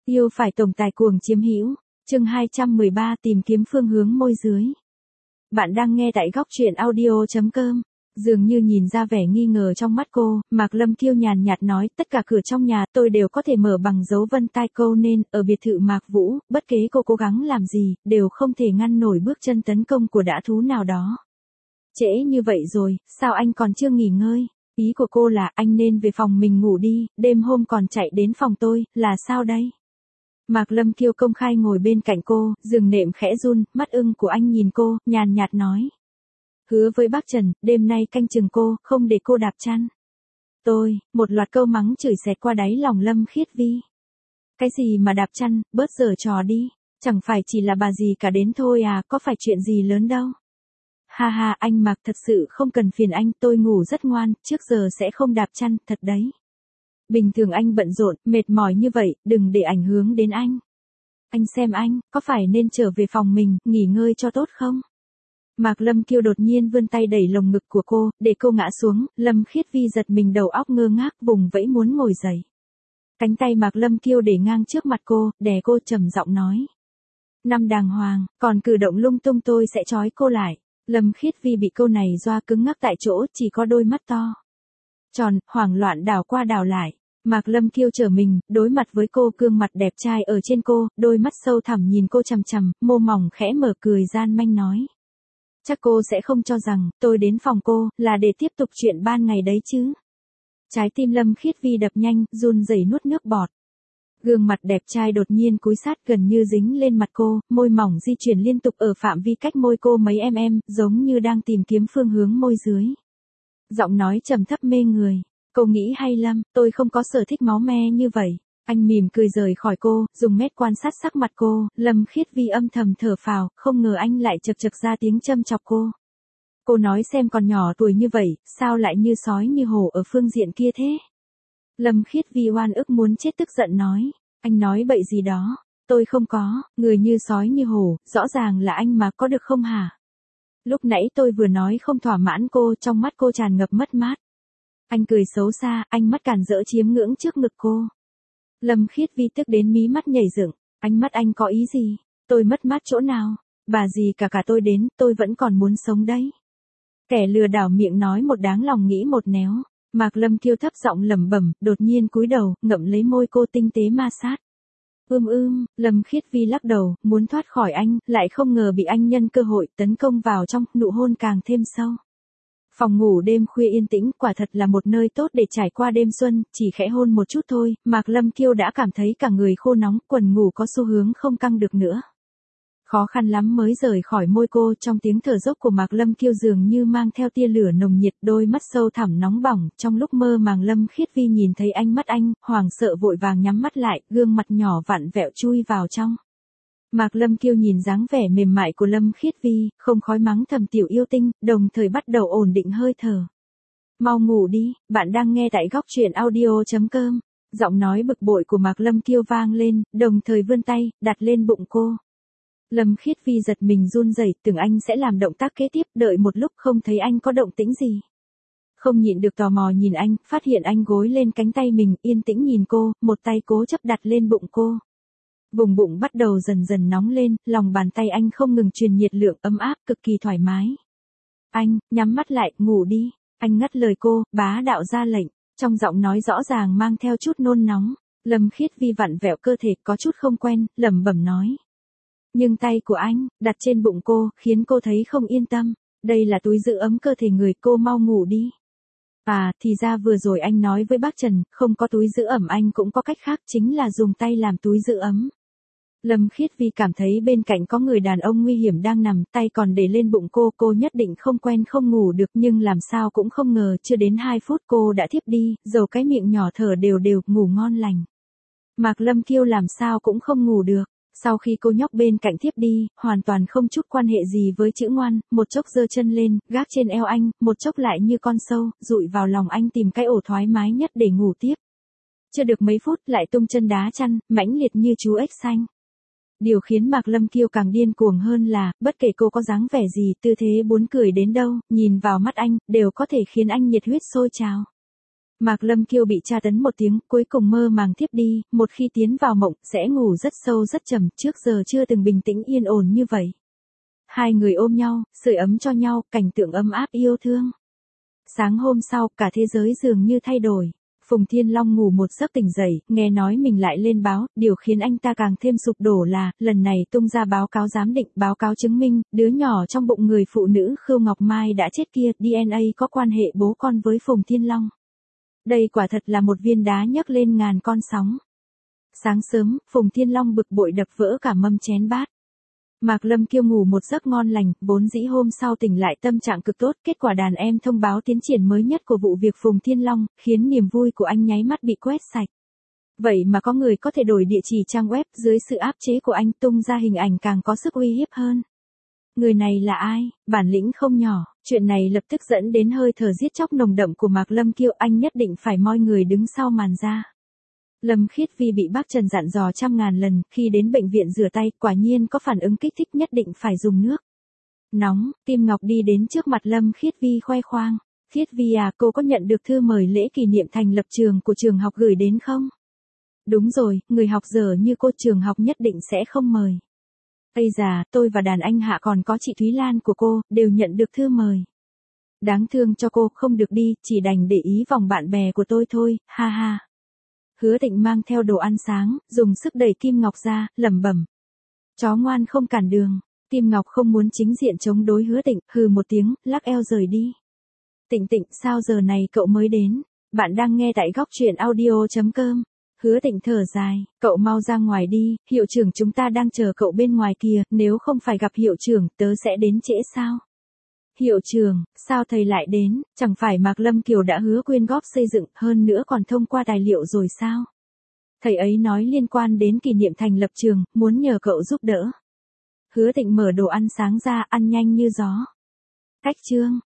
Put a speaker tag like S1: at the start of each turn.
S1: Yêu phải tổng tài cuồng chiếm hữu. Chương 213 tìm kiếm phương hướng môi dưới. Bạn đang nghe tại góc truyện audio.com. Dường như nhìn ra vẻ nghi ngờ trong mắt cô, Mạc Lâm Kiêu nhàn nhạt nói, tất cả cửa trong nhà tôi đều có thể mở bằng dấu vân tay câu, nên ở biệt thự Mạc Vũ, bất kể cô cố gắng làm gì, đều không thể ngăn nổi bước chân tấn công của dã thú nào đó. Trễ như vậy rồi, sao anh còn chưa nghỉ ngơi? Ý của cô là anh nên về phòng mình ngủ đi, đêm hôm còn chạy đến phòng tôi, là sao đây? Mạc Lâm Kiêu công khai ngồi bên cạnh cô, giường nệm khẽ run, mắt ưng của anh nhìn cô, nhàn nhạt nói. Hứa với bác Trần, đêm nay canh chừng cô, không để cô đạp chăn. Một loạt câu mắng chửi xẹt qua đáy lòng Lâm Khiết Vi. Cái gì mà đạp chăn, bớt giở trò đi, chẳng phải chỉ là bà gì cả đến thôi à, có phải chuyện gì lớn đâu. Ha ha, anh Mạc thật sự không cần phiền anh, tôi ngủ rất ngoan, trước giờ sẽ không đạp chăn, thật đấy. Bình thường anh bận rộn, mệt mỏi như vậy, đừng để ảnh hưởng đến anh. Anh xem anh, có phải nên trở về phòng mình, nghỉ ngơi cho tốt không? Mạc Lâm Kiêu đột nhiên vươn tay đẩy lồng ngực của cô, để cô ngã xuống, Lâm Khiết Vi giật mình đầu óc ngơ ngác, vùng vẫy muốn ngồi dậy. Cánh tay Mạc Lâm Kiêu để ngang trước mặt cô, đè cô trầm giọng nói. Năm đàng hoàng, còn cử động lung tung tôi sẽ trói cô lại. Lâm Khiết Vi bị câu này doa cứng ngắc tại chỗ, chỉ có đôi mắt to tròn, hoảng loạn đảo qua đảo lại. Mạc Lâm Kiêu trở mình, đối mặt với cô, gương mặt đẹp trai ở trên cô, đôi mắt sâu thẳm nhìn cô chằm chằm, môi mỏng khẽ mở cười gian manh nói. Chắc cô sẽ không cho rằng, tôi đến phòng cô, là để tiếp tục chuyện ban ngày đấy chứ. Trái tim Lâm Khiết Vi đập nhanh, run rẩy nuốt nước bọt. Gương mặt đẹp trai đột nhiên cúi sát gần như dính lên mặt cô, môi mỏng di chuyển liên tục ở phạm vi cách môi cô mấy mm, giống như đang tìm kiếm phương hướng môi dưới. Giọng nói trầm thấp mê người. Cô nghĩ hay Lâm, tôi không có sở thích máu me như vậy. Anh mỉm cười rời khỏi cô, dùng mét quan sát sắc mặt cô, Lâm Khiết Vi âm thầm thở phào, không ngờ anh lại chật chật ra tiếng châm chọc cô. Cô nói xem còn nhỏ tuổi như vậy, sao lại như sói như hổ ở phương diện kia thế? Lâm Khiết Vi oan ức muốn chết tức giận nói, anh nói bậy gì đó, tôi không có, người như sói như hổ, rõ ràng là anh mà có được không hả? Lúc nãy tôi vừa nói không thỏa mãn cô, trong mắt cô tràn ngập mất mát. Anh cười xấu xa, anh mắt càn rỡ chiếm ngưỡng trước ngực cô. Lâm Khiết Vi tức đến mí mắt nhảy dựng, ánh mắt anh có ý gì? Tôi mất mát chỗ nào? Bà gì cả tôi đến, tôi vẫn còn muốn sống đấy. Kẻ lừa đảo miệng nói một đáng lòng nghĩ một néo. Mạc Lâm Kiêu thấp giọng lẩm bẩm, đột nhiên cúi đầu, ngậm lấy môi cô tinh tế ma sát. Lâm Khiết Vi lắc đầu, muốn thoát khỏi anh, lại không ngờ bị anh nhân cơ hội tấn công vào trong, nụ hôn càng thêm sâu. Phòng ngủ đêm khuya yên tĩnh, quả thật là một nơi tốt để trải qua đêm xuân, chỉ khẽ hôn một chút thôi, Mạc Lâm Kiêu đã cảm thấy cả người khô nóng, quần ngủ có xu hướng không căng được nữa. Khó khăn lắm mới rời khỏi môi cô, trong tiếng thở dốc của Mạc Lâm Kiêu dường như mang theo tia lửa nồng nhiệt, đôi mắt sâu thẳm nóng bỏng, trong lúc mơ màng Lâm Khiết Vi nhìn thấy ánh mắt anh, hoảng sợ vội vàng nhắm mắt lại, gương mặt nhỏ vặn vẹo chui vào trong. Mạc Lâm Kiêu nhìn dáng vẻ mềm mại của Lâm Khiết Vi, không khói mắng thầm tiểu yêu tinh, đồng thời bắt đầu ổn định hơi thở. Mau ngủ đi, bạn đang nghe tại góc truyện audio.com. Giọng nói bực bội của Mạc Lâm Kiêu vang lên, đồng thời vươn tay, đặt lên bụng cô. Lâm Khiết Vi giật mình run rẩy, tưởng anh sẽ làm động tác kế tiếp, đợi một lúc không thấy anh có động tĩnh gì. Không nhịn được tò mò nhìn anh, phát hiện anh gối lên cánh tay mình, yên tĩnh nhìn cô, một tay cố chấp đặt lên bụng cô. Vùng bụng bắt đầu dần dần nóng lên, lòng bàn tay anh không ngừng truyền nhiệt lượng ấm áp, cực kỳ thoải mái. Anh, nhắm mắt lại, ngủ đi. Anh ngắt lời cô, bá đạo ra lệnh, trong giọng nói rõ ràng mang theo chút nôn nóng. Lâm Khiết Vi vặn vẹo cơ thể, có chút không quen, lẩm bẩm nói. Nhưng tay của anh, đặt trên bụng cô, khiến cô thấy không yên tâm. Đây là túi giữ ấm cơ thể người, cô mau ngủ đi. À, thì ra vừa rồi anh nói với bác Trần, không có túi giữ ẩm anh cũng có cách khác, chính là dùng tay làm túi giữ ấm. Lâm Khiết Vi cảm thấy bên cạnh có người đàn ông nguy hiểm đang nằm, tay còn để lên bụng cô nhất định không quen không ngủ được, nhưng làm sao cũng không ngờ, chưa đến 2 phút cô đã thiếp đi, dầu cái miệng nhỏ thở đều đều, ngủ ngon lành. Mạc Lâm Kiêu làm sao cũng không ngủ được. Sau khi cô nhóc bên cạnh thiếp đi, hoàn toàn không chút quan hệ gì với chữ ngoan, một chốc giơ chân lên, gác trên eo anh, một chốc lại như con sâu, dụi vào lòng anh tìm cái ổ thoải mái nhất để ngủ tiếp. Chưa được mấy phút lại tung chân đá chăn, mãnh liệt như chú ếch xanh. Điều khiến Mạc Lâm Kiêu càng điên cuồng hơn là, bất kể cô có dáng vẻ gì, tư thế buồn cười đến đâu, nhìn vào mắt anh, đều có thể khiến anh nhiệt huyết sôi trào. Mạc Lâm Kiêu bị tra tấn một tiếng, cuối cùng mơ màng thiếp đi, một khi tiến vào mộng, sẽ ngủ rất sâu rất trầm, trước giờ chưa từng bình tĩnh yên ổn như vậy. Hai người ôm nhau, sưởi ấm cho nhau, cảnh tượng ấm áp yêu thương. Sáng hôm sau, cả thế giới dường như thay đổi. Phùng Thiên Long ngủ một giấc tỉnh dậy, nghe nói mình lại lên báo, điều khiến anh ta càng thêm sụp đổ là, lần này tung ra báo cáo giám định, báo cáo chứng minh, đứa nhỏ trong bụng người phụ nữ Khưu Ngọc Mai đã chết kia, DNA có quan hệ bố con với Phùng Thiên Long. Đây quả thật là một viên đá nhấc lên ngàn con sóng. Sáng sớm, Phùng Thiên Long bực bội đập vỡ cả mâm chén bát. Mạc Lâm Kiêu ngủ một giấc ngon lành, vốn dĩ hôm sau tỉnh lại tâm trạng cực tốt, kết quả đàn em thông báo tiến triển mới nhất của vụ việc Phùng Thiên Long, khiến niềm vui của anh nháy mắt bị quét sạch. Vậy mà có người có thể đổi địa chỉ trang web dưới sự áp chế của anh tung ra hình ảnh càng có sức uy hiếp hơn. Người này là ai? Bản lĩnh không nhỏ, chuyện này lập tức dẫn đến hơi thở giết chóc nồng đậm của Mạc Lâm Kiêu, anh nhất định phải moi người đứng sau màn ra. Lâm Khiết Vi bị bác Trần dặn dò trăm ngàn lần, khi đến bệnh viện rửa tay, quả nhiên có phản ứng kích thích nhất định phải dùng nước nóng. Kim Ngọc đi đến trước mặt Lâm Khiết Vi khoe khoang. Khiết Vi à, cô có nhận được thư mời lễ kỷ niệm thành lập trường của trường học gửi đến không? Đúng rồi, người học dở như cô trường học nhất định sẽ không mời. Ây già, tôi và đàn anh Hạ còn có chị Thúy Lan của cô, đều nhận được thư mời. Đáng thương cho cô, không được đi, chỉ đành để ý vòng bạn bè của tôi thôi, ha ha. Hứa Tịnh mang theo đồ ăn sáng, dùng sức đẩy Kim Ngọc ra, lẩm bẩm. Chó ngoan không cản đường. Kim Ngọc không muốn chính diện chống đối Hứa Tịnh, hừ một tiếng, lắc eo rời đi. Tịnh Tịnh, sao giờ này cậu mới đến? Bạn đang nghe tại góc truyện audio.com. Hứa Tịnh thở dài, cậu mau ra ngoài đi, hiệu trưởng chúng ta đang chờ cậu bên ngoài kìa, nếu không phải gặp hiệu trưởng, tớ sẽ đến trễ sao? Hiệu trưởng, sao thầy lại đến, chẳng phải Mạc Lâm Kiều đã hứa quyên góp xây dựng, hơn nữa còn thông qua tài liệu rồi sao? Thầy ấy nói liên quan đến kỷ niệm thành lập trường, muốn nhờ cậu giúp đỡ. Hứa Tịnh mở đồ ăn sáng ra, ăn nhanh như gió. Cách chương.